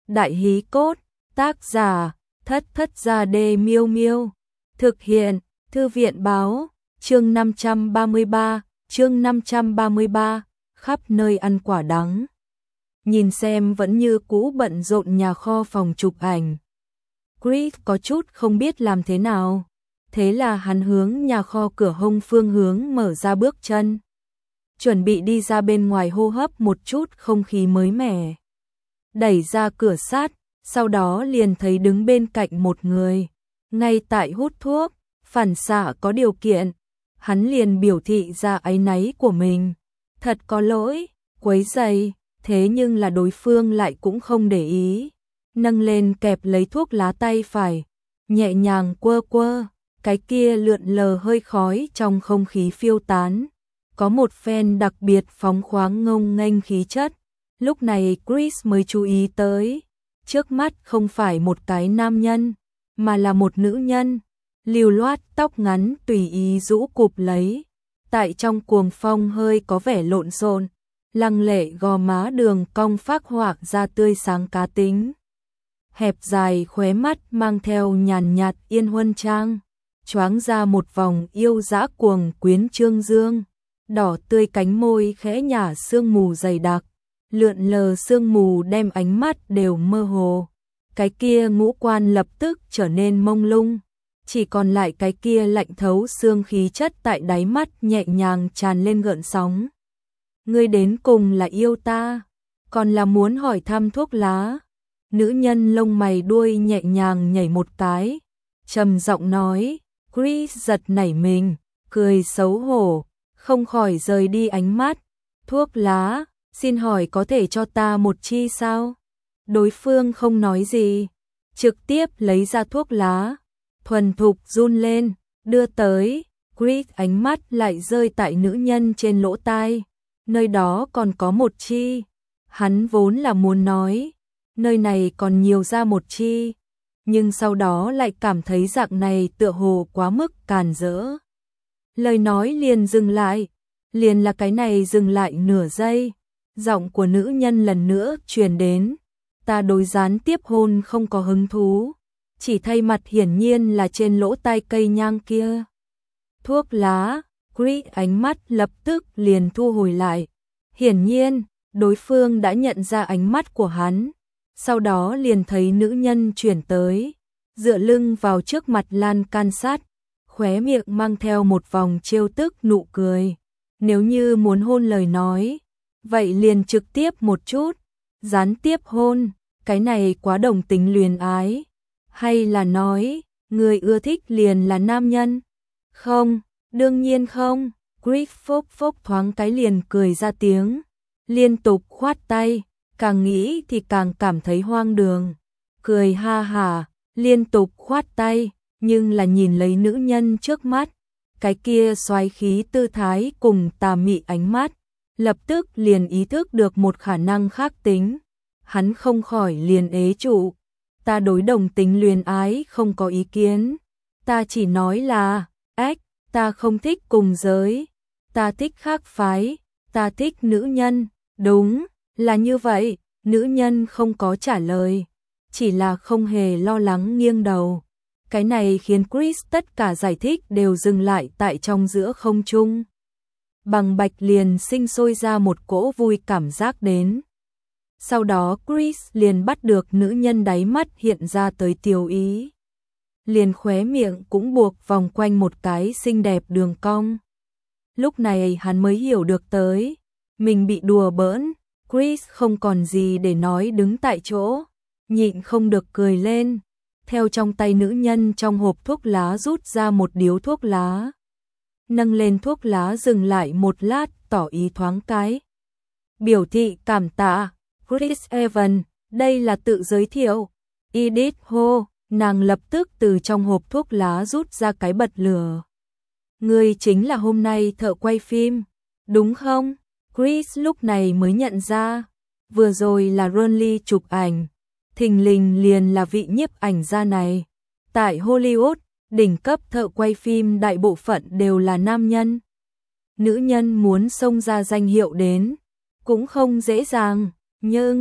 Đại hí cốt, tác giả, Thất Thất Gia Đê Miêu Miêu. Thực hiện, Thư viện báo, chương 533, khắp nơi ăn quả đắng. Nhìn xem vẫn như cũ bận rộn nhà kho phòng chụp ảnh. Chris có chút không biết làm thế nào. Thế là hắn hướng nhà kho cửa hông phương hướng mở ra bước chân. Chuẩn bị đi ra bên ngoài hô hấp một chút không khí mới mẻ. Đẩy ra cửa sắt, sau đó liền thấy đứng bên cạnh một người. Ngay tại hút thuốc, phản xạ có điều kiện. Hắn liền biểu thị ra áy náy của mình. Thật có lỗi, quấy rầy, thế nhưng là đối phương lại cũng không để ý. Nâng lên kẹp lấy thuốc lá tay phải, nhẹ nhàng quơ quơ, cái kia lượn lờ hơi khói trong không khí phiêu tán. Có một phen đặc biệt phóng khoáng ngông nghênh khí chất. Lúc này Chris mới chú ý tới, trước mắt không phải một cái nam nhân, mà là một nữ nhân, lưu loát tóc ngắn tùy ý rũ cụp lấy, tại trong cuồng phong hơi có vẻ lộn xộn, lăng lệ gò má đường cong phác họa ra tươi sáng cá tính. Hẹp dài khóe mắt mang theo nhàn nhạt yên huân trang, choáng ra một vòng yêu dã cuồng quyến trương dương, đỏ tươi cánh môi khẽ nhả sương mù dày đặc. Lượn lờ sương mù đem ánh mắt đều mơ hồ. Cái kia ngũ quan lập tức trở nên mông lung. Chỉ còn lại cái kia lạnh thấu xương khí chất tại đáy mắt nhẹ nhàng tràn lên gợn sóng. Ngươi đến cùng là yêu ta, còn là muốn hỏi thăm thuốc lá. Nữ nhân lông mày đuôi nhẹ nhàng nhảy một cái, trầm giọng nói. Chris giật nảy mình, cười xấu hổ, không khỏi rời đi ánh mắt. Thuốc lá, xin hỏi có thể cho ta một chi sao? Đối phương không nói gì, trực tiếp lấy ra thuốc lá, thuần thục run lên, đưa tới. Chris ánh mắt lại rơi tại nữ nhân trên lỗ tai, nơi đó còn có một chi. Hắn vốn là muốn nói, nơi này còn nhiều ra một chi, nhưng sau đó lại cảm thấy dạng này tựa hồ quá mức càn rỡ. Lời nói liền dừng lại, liền là cái này dừng lại nửa giây. Giọng của nữ nhân lần nữa truyền đến, ta đối gián tiếp hôn không có hứng thú, chỉ thay mặt hiển nhiên là trên lỗ tai cây nhang kia. Thuốc lá, Chris ánh mắt lập tức liền thu hồi lại. Hiển nhiên, đối phương đã nhận ra ánh mắt của hắn, sau đó liền thấy nữ nhân chuyển tới, dựa lưng vào trước mặt lan can sắt, khóe miệng mang theo một vòng trêu tức nụ cười. Nếu như muốn hôn lời nói, vậy liền trực tiếp một chút, gián tiếp hôn, cái này quá đồng tính luyến ái. Hay là nói, người ưa thích liền là nam nhân? Không, đương nhiên không. Chris phốc phốc thoáng cái liền cười ra tiếng, liên tục khoát tay, càng nghĩ thì càng cảm thấy hoang đường. Cười ha hả, liên tục khoát tay, nhưng là nhìn lấy nữ nhân trước mắt, cái kia xoáy khí tư thái cùng tà mị ánh mắt. Lập tức liền ý thức được một khả năng khác tính. Hắn không khỏi liền ế trụ. Ta đối đồng tính luyến ái không có ý kiến. Ta chỉ nói là, ta không thích cùng giới. Ta thích khác phái. Ta thích nữ nhân. Đúng, là như vậy. Nữ nhân không có trả lời. Chỉ là không hề lo lắng nghiêng đầu. Cái này khiến Chris tất cả giải thích đều dừng lại tại trong giữa không trung. Bằng bạch liền sinh sôi ra một cỗ vui cảm giác đến. Sau đó Chris liền bắt được nữ nhân đáy mắt hiện ra tới tiêu ý. Liền khóe miệng cũng buộc vòng quanh một cái xinh đẹp đường cong. Lúc này hắn mới hiểu được tới, mình bị đùa bỡn. Chris không còn gì để nói đứng tại chỗ, nhịn không được cười lên. Theo trong tay nữ nhân trong hộp thuốc lá rút ra một điếu thuốc lá. Nâng lên thuốc lá dừng lại một lát tỏ ý thoáng cái. Biểu thị cảm tạ, Chris Evans, đây là tự giới thiệu. Edith hô, nàng lập tức từ trong hộp thuốc lá rút ra cái bật lửa. Ngươi chính là hôm nay thợ quay phim, đúng không? Chris lúc này mới nhận ra, vừa rồi là Ronly chụp ảnh, thình lình liền là vị nhiếp ảnh gia này. Tại Hollywood, đỉnh cấp thợ quay phim đại bộ phận đều là nam nhân. Nữ nhân muốn xông ra danh hiệu đến, cũng không dễ dàng, nhưng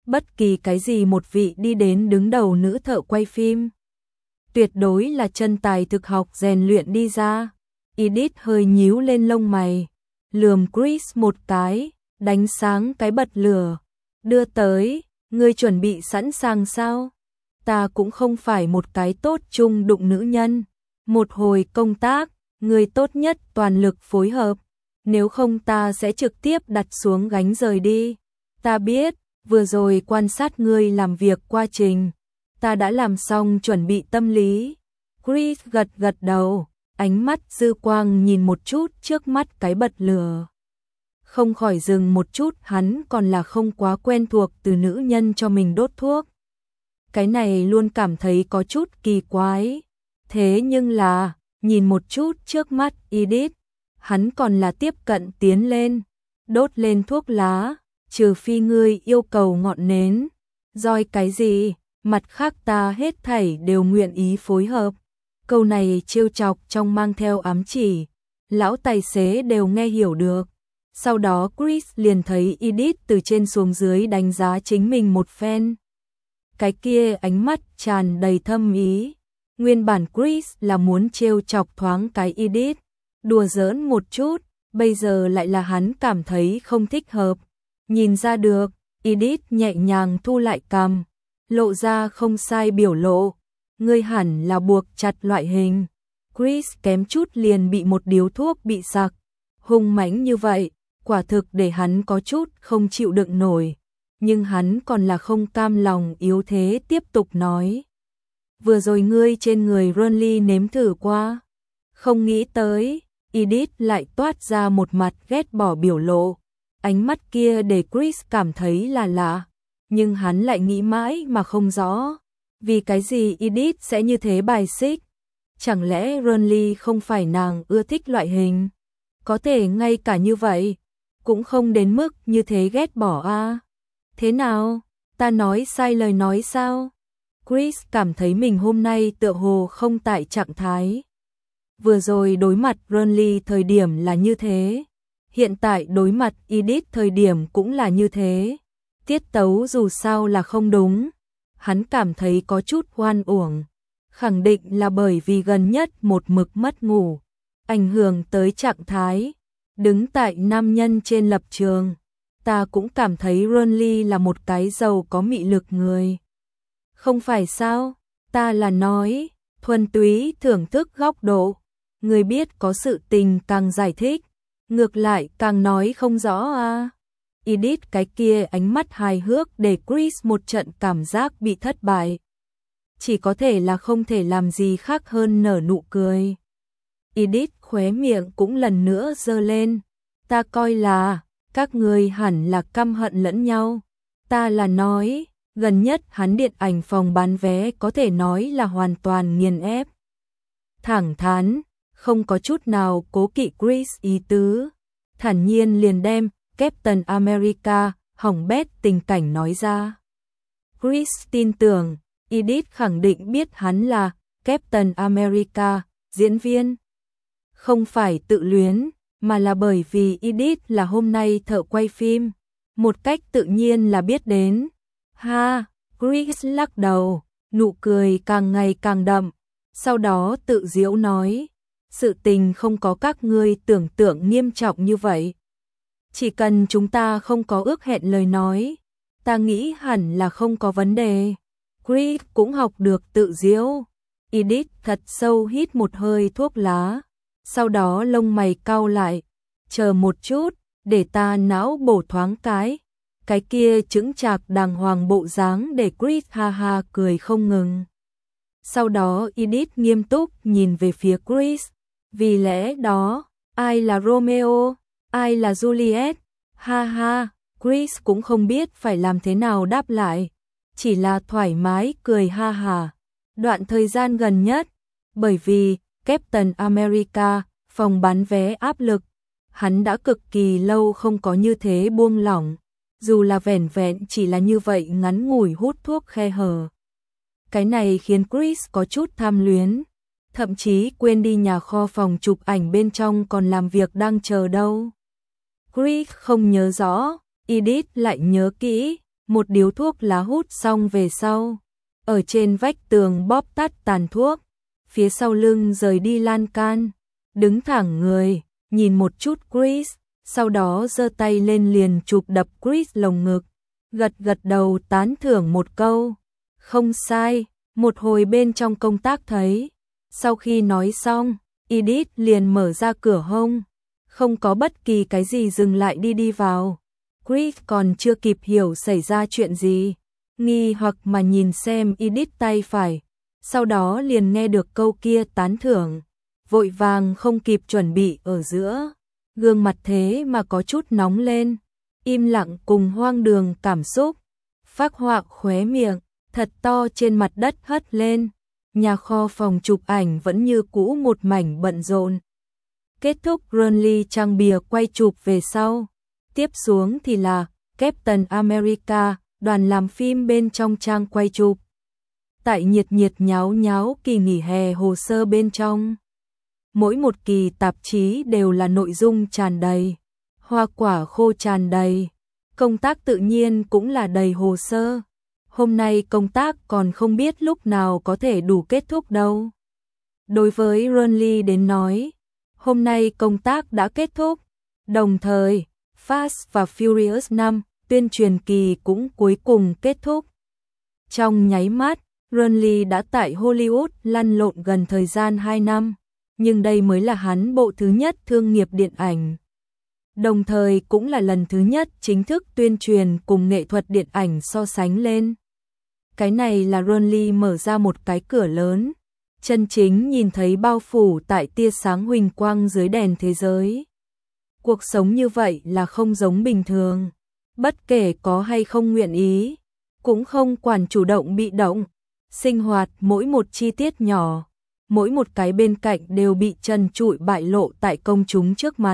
bất kỳ cái gì một vị đi đến đứng đầu nữ thợ quay phim. Tuyệt đối là chân tài thực học rèn luyện đi ra. Edith hơi nhíu lên lông mày, lườm Chris một cái, đánh sáng cái bật lửa, đưa tới, ngươi chuẩn bị sẵn sàng sao? Ta cũng không phải một cái tốt chung đụng nữ nhân. Một hồi công tác, ngươi tốt nhất toàn lực phối hợp, nếu không ta sẽ trực tiếp đặt xuống gánh rời đi. Ta biết, vừa rồi quan sát ngươi làm việc quá trình, ta đã làm xong chuẩn bị tâm lý. Chris gật gật đầu, ánh mắt dư quang nhìn một chút trước mắt cái bật lửa. Không khỏi dừng một chút, hắn còn là không quá quen thuộc từ nữ nhân cho mình đốt thuốc. Cái này luôn cảm thấy có chút kỳ quái. Thế nhưng là, nhìn một chút trước mắt Edith, hắn còn là tiếp cận tiến lên, đốt lên thuốc lá, trừ phi ngươi yêu cầu ngọn nến. Roi cái gì, mặt khác ta hết thảy đều nguyện ý phối hợp. Câu này trêu chọc trong mang theo ám chỉ, lão tài xế đều nghe hiểu được. Sau đó Chris liền thấy Edith từ trên xuống dưới đánh giá chính mình một phen. Cái kia ánh mắt tràn đầy thâm ý. Nguyên bản Chris là muốn trêu chọc thoáng cái Edith, đùa giỡn một chút, bây giờ lại là hắn cảm thấy không thích hợp. Nhìn ra được, Edith nhẹ nhàng thu lại cằm, lộ ra không sai biểu lộ. Ngươi hẳn là buộc chặt loại hình. Chris kém chút liền bị một điếu thuốc bị sặc. Hung mãnh như vậy, quả thực để hắn có chút không chịu đựng nổi. Nhưng hắn còn là không cam lòng yếu thế tiếp tục nói. Vừa rồi ngươi trên người Ronly nếm thử qua. Không nghĩ tới, Edith lại toát ra một mặt ghét bỏ biểu lộ. Ánh mắt kia để Chris cảm thấy là lạ, nhưng hắn lại nghĩ mãi mà không rõ. Vì cái gì Edith sẽ như thế bài xích? Chẳng lẽ Ronly không phải nàng ưa thích loại hình? Có thể ngay cả như vậy, cũng không đến mức như thế ghét bỏ a. Thế nào? Ta nói sai lời nói sao? Chris cảm thấy mình hôm nay tựa hồ không tại trạng thái. Vừa rồi đối mặt Ronly thời điểm là như thế, hiện tại đối mặt Edith thời điểm cũng là như thế. Tiết tấu dù sao là không đúng. Hắn cảm thấy có chút oan uổng, khẳng định là bởi vì gần nhất một mực mất ngủ, ảnh hưởng tới trạng thái. Đứng tại nam nhân trên lập trường, ta cũng cảm thấy Ronly là một cái giàu có mị lực người. Không phải sao, ta là nói, thuần túy thưởng thức góc độ. Người biết có sự tình càng giải thích, ngược lại càng nói không rõ à. Edith cái kia ánh mắt hài hước để Chris một trận cảm giác bị thất bại. Chỉ có thể là không thể làm gì khác hơn nở nụ cười. Edith khóe miệng cũng lần nữa giơ lên. Ta coi là, các người hẳn là căm hận lẫn nhau. Ta là nói, gần nhất hắn điện ảnh phòng bán vé có thể nói là hoàn toàn nghiền ép. Thẳng thắn, không có chút nào cố kỵ Chris ý tứ. Thản nhiên liền đem Captain America hỏng bét tình cảnh nói ra. Chris tin tưởng, Edith khẳng định biết hắn là Captain America, diễn viên. Không phải tự luyến, mà là bởi vì Edith là hôm nay thợ quay phim. Một cách tự nhiên là biết đến. Ha, Chris lắc đầu, nụ cười càng ngày càng đậm. Sau đó tự giễu nói, sự tình không có các ngươi tưởng tượng nghiêm trọng như vậy. Chỉ cần chúng ta không có ước hẹn lời nói, ta nghĩ hẳn là không có vấn đề. Chris cũng học được tự giễu. Edith thật sâu hít một hơi thuốc lá, sau đó lông mày cau lại. Chờ một chút, để ta não bổ thoáng cái. Cái kia chững chạc đàng hoàng bộ dáng để Chris ha ha cười không ngừng. Sau đó Edith nghiêm túc nhìn về phía Chris. Vì lẽ đó, ai là Romeo, ai là Juliet? Ha ha, Chris cũng không biết phải làm thế nào đáp lại. Chỉ là thoải mái cười ha ha. Đoạn thời gian gần nhất, bởi vì Captain America, phòng bán vé áp lực, hắn đã cực kỳ lâu không có như thế buông lỏng. Dù là vẻn vẹn chỉ là như vậy ngắn ngủi hút thuốc khe hở. Cái này khiến Chris có chút tham luyến. Thậm chí quên đi nhà kho phòng chụp ảnh bên trong còn làm việc đang chờ đâu. Chris không nhớ rõ, Edith lại nhớ kỹ. một điếu thuốc lá hút xong về sau, ở trên vách tường bóp tắt tàn thuốc, phía sau lưng rời đi lan can, đứng thẳng người, nhìn một chút Chris, sau đó giơ tay lên liền chụp đập Chris lồng ngực, gật gật đầu tán thưởng một câu, không sai, một hồi bên trong công tác thấy. Sau khi nói xong, Edith liền mở ra cửa hông, không có bất kỳ cái gì dừng lại đi vào. Chris còn chưa kịp hiểu xảy ra chuyện gì, nghi hoặc mà nhìn xem Edith tay phải, sau đó liền nghe được câu kia tán thưởng, vội vàng không kịp chuẩn bị ở giữa, gương mặt thế mà có chút nóng lên, im lặng cùng hoang đường cảm xúc, phác họa khóe miệng, thật to trên mặt đất hất lên, nhà kho phòng chụp ảnh vẫn như cũ một mảnh bận rộn. Kết thúc Burnley trang bìa quay chụp về sau, tiếp xuống thì là Captain America, đoàn làm phim bên trong trang quay chụp. Tại nhiệt nháo nháo kỳ nghỉ hè hồ sơ bên trong. Mỗi một kỳ tạp chí đều là nội dung tràn đầy, hoa quả khô tràn đầy, công tác tự nhiên cũng là đầy hồ sơ. Hôm nay công tác còn không biết lúc nào có thể đủ kết thúc đâu. Đối với Burnley đến nói, hôm nay công tác đã kết thúc, đồng thời Fast và Furious 5 tuyên truyền kỳ cũng cuối cùng kết thúc. Trong nháy mắt, Burnley đã tại Hollywood lăn lộn gần thời gian 2 năm, nhưng đây mới là hắn bộ thứ nhất thương nghiệp điện ảnh. Đồng thời cũng là lần thứ nhất chính thức tuyên truyền cùng nghệ thuật điện ảnh so sánh lên. Cái này là Burnley mở ra một cái cửa lớn, chân chính nhìn thấy bao phủ tại tia sáng huỳnh quang dưới đèn thế giới. Cuộc sống như vậy là không giống bình thường, bất kể có hay không nguyện ý, cũng không quản chủ động bị động, sinh hoạt mỗi một chi tiết nhỏ, mỗi một cái bên cạnh đều bị trần trụi bại lộ tại công chúng trước mặt.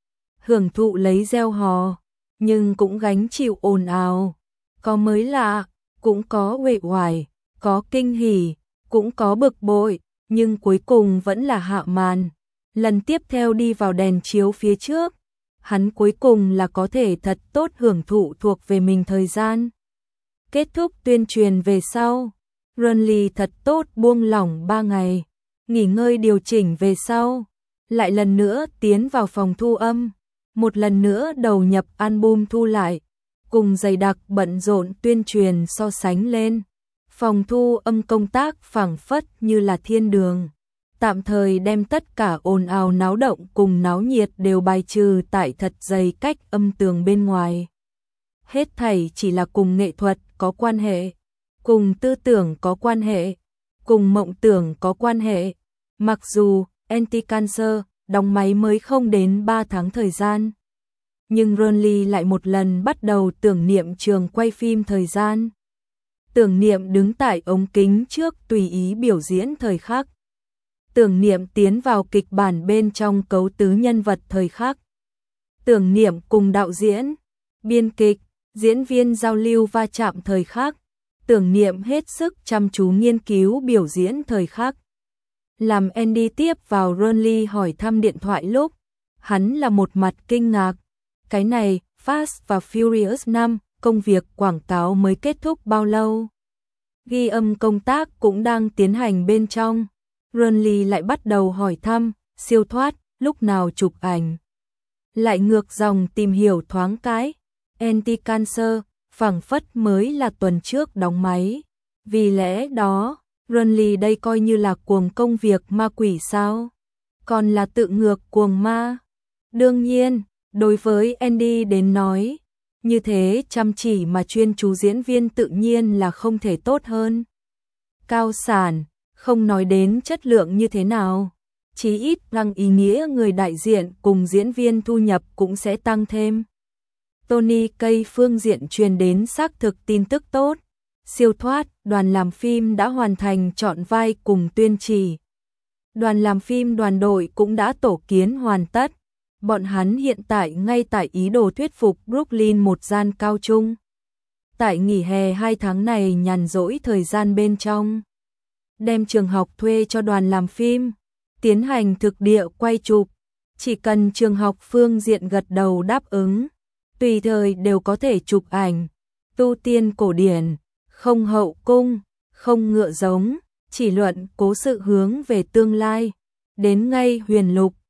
Hưởng thụ lấy reo hò, nhưng cũng gánh chịu ồn ào, có mới lạ, cũng có uể oải, có kinh hỉ, cũng có bực bội, nhưng cuối cùng vẫn là hạ màn. Lần tiếp theo đi vào đèn chiếu phía trước, hắn cuối cùng là có thể thật tốt hưởng thụ thuộc về mình thời gian. Kết thúc tuyên truyền về sau, Burnley thật tốt buông lỏng 3 ngày, nghỉ ngơi điều chỉnh về sau, lại lần nữa tiến vào phòng thu âm, một lần nữa đầu nhập album thu lại, cùng dày đặc bận rộn tuyên truyền so sánh lên. Phòng thu âm công tác phảng phất như là thiên đường, tạm thời đem tất cả ồn ào náo động cùng náo nhiệt đều bài trừ tại thật dày cách âm tường bên ngoài. Hết thảy chỉ là cùng nghệ thuật có quan hệ, cùng tư tưởng có quan hệ, cùng mộng tưởng có quan hệ. Mặc dù Anti-Cancer đóng máy mới không đến 3 tháng thời gian, nhưng Burnley lại một lần bắt đầu tưởng niệm trường quay phim thời gian. Tưởng niệm đứng tại ống kính trước tùy ý biểu diễn thời khắc. Tưởng niệm tiến vào kịch bản bên trong cấu tứ nhân vật thời khắc. Tưởng niệm cùng đạo diễn, biên kịch, diễn viên giao lưu va chạm thời khắc. Tưởng niệm hết sức chăm chú nghiên cứu biểu diễn thời khắc. Làm Andy tiếp vào Burnley hỏi thăm điện thoại lúc, hắn là một mặt kinh ngạc. Cái này, Fast và Furious 5, công việc quảng cáo mới kết thúc bao lâu? Ghi âm công tác cũng đang tiến hành bên trong. Burnley lại bắt đầu hỏi thăm, siêu thoát, lúc nào chụp ảnh. Lại ngược dòng tìm hiểu thoáng cái. Anti-Cancer, phảng phất mới là tuần trước đóng máy. Vì lẽ đó, Burnley đây coi như là cuồng công việc ma quỷ sao? Còn là tự ngược cuồng ma? Đương nhiên, đối với Andy đến nói, như thế chăm chỉ mà chuyên chú diễn viên tự nhiên là không thể tốt hơn. Cao sản, không nói đến chất lượng như thế nào, chí ít rằng ý nghĩa người đại diện cùng diễn viên thu nhập cũng sẽ tăng thêm. Tony Kaye phương diện truyền đến xác thực tin tức tốt. Siêu thoát, đoàn làm phim đã hoàn thành chọn vai cùng tuyên chỉ. Đoàn làm phim đoàn đội cũng đã tổ kiến hoàn tất. Bọn hắn hiện tại ngay tại ý đồ thuyết phục Brooklyn một gian cao trung. Tại nghỉ hè 2 tháng này nhàn rỗi thời gian bên trong, đem trường học thuê cho đoàn làm phim, tiến hành thực địa quay chụp. Chỉ cần trường học phương diện gật đầu đáp ứng, tùy thời đều có thể chụp ảnh. tu tiên cổ điển, không hậu cung, không ngựa giống, chỉ luận cố sự hướng về tương lai. Đến ngay huyền lục,